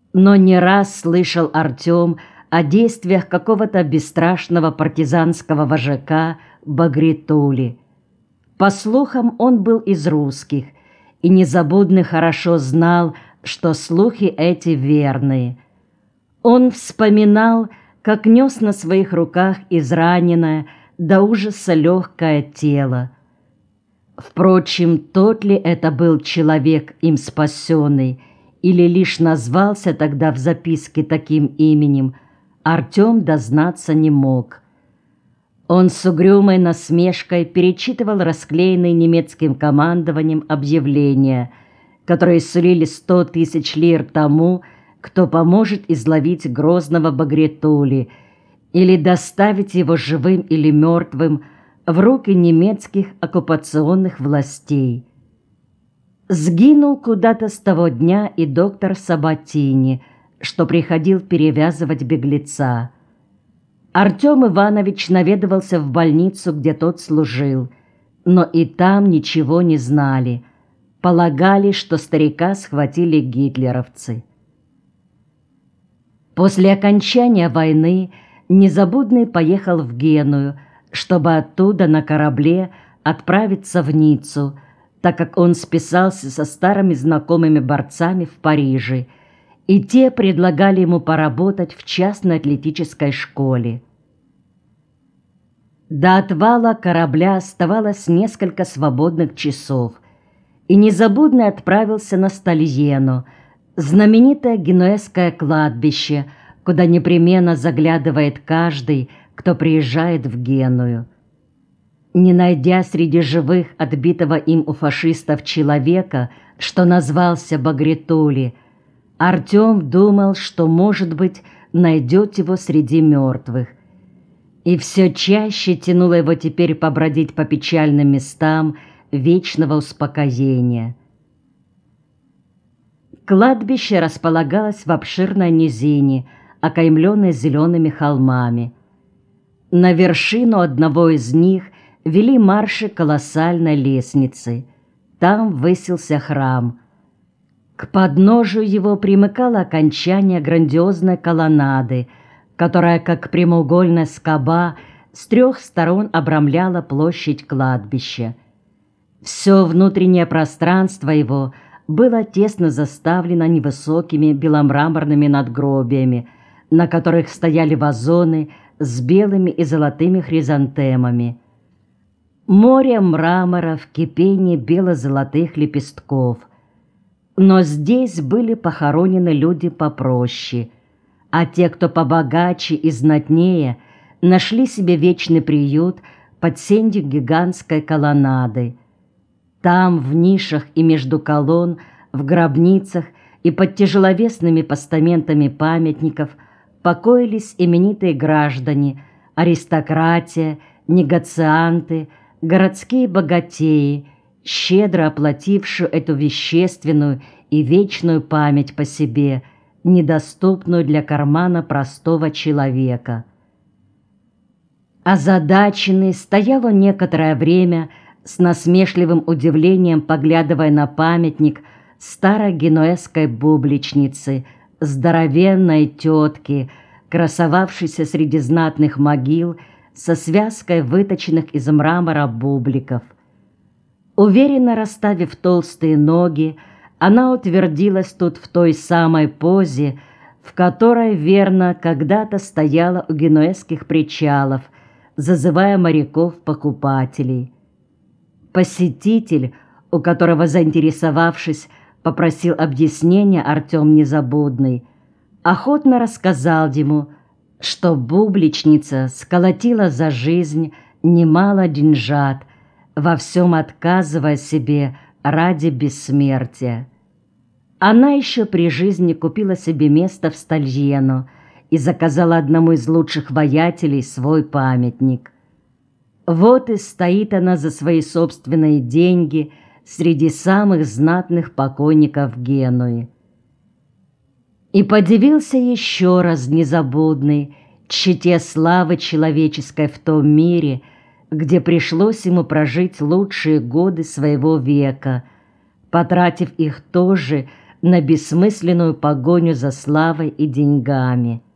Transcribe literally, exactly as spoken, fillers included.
Но не раз слышал Артем о действиях какого-то бесстрашного партизанского вожака Багритули. По слухам, он был из русских, и Незабудный хорошо знал, что слухи эти верные. Он вспоминал, как нес на своих руках израненное до ужаса легкое тело. Впрочем, тот ли это был человек, им спасенный, или лишь назвался тогда в записке таким именем, Артем дознаться не мог. Он с угрюмой насмешкой перечитывал расклеенные немецким командованием объявления, которые сулили сто тысяч лир тому, кто поможет изловить грозного Багритули или доставить его живым или мертвым в руки немецких оккупационных властей. Сгинул куда-то с того дня и доктор Сабатини, что приходил перевязывать беглеца. Артем Иванович наведывался в больницу, где тот служил, но и там ничего не знали. Полагали, что старика схватили гитлеровцы. После окончания войны Незабудный поехал в Геную, чтобы оттуда на корабле отправиться в Ниццу, так как он списался со старыми знакомыми борцами в Париже, и те предлагали ему поработать в частной атлетической школе. До отвала корабля оставалось несколько свободных часов, и Незабудный отправился на Стальену, знаменитое генуэзское кладбище, куда непременно заглядывает каждый, кто приезжает в Геную. Не найдя среди живых отбитого им у фашистов человека, что назвался Багритули, Артем думал, что, может быть, найдет его среди мертвых. И все чаще тянуло его теперь побродить по печальным местам вечного успокоения. Кладбище располагалось в обширной низине, окаймленной зелеными холмами. На вершину одного из них вели марши колоссальной лестницы. Там высился храм. К подножию его примыкало окончание грандиозной колоннады, которая, как прямоугольная скоба, с трех сторон обрамляла площадь кладбища. Все внутреннее пространство его было тесно заставлено невысокими беломраморными надгробиями, на которых стояли вазоны с белыми и золотыми хризантемами. Море мрамора в кипении бело-золотых лепестков. Но здесь были похоронены люди попроще, а те, кто побогаче и знатнее, нашли себе вечный приют под сенью гигантской колоннады. Там, в нишах и между колонн, в гробницах и под тяжеловесными постаментами памятников покоились именитые граждане, аристократия, негацианты, городские богатеи, щедро оплатившие эту вещественную и вечную память по себе, недоступную для кармана простого человека. Озадаченный стоял он некоторое время, с насмешливым удивлением поглядывая на памятник старой генуэзской бубличницы, здоровенной тетки, красовавшейся среди знатных могил со связкой выточенных из мрамора бубликов. Уверенно расставив толстые ноги, она утвердилась тут в той самой позе, в которой, верно, когда-то стояла у генуэзских причалов, зазывая моряков-покупателей. Посетитель, у которого, заинтересовавшись, попросил объяснения Артем Незабудный, охотно рассказал ему, что бубличница сколотила за жизнь немало деньжат, во всем отказывая себе ради бессмертия. Она еще при жизни купила себе место в Стальену и заказала одному из лучших воятелей свой памятник. Вот и стоит она за свои собственные деньги среди самых знатных покойников Генуи. И подивился еще раз Незабудный тщете славы человеческой в том мире, где пришлось ему прожить лучшие годы своего века, потратив их тоже на бессмысленную погоню за славой и деньгами.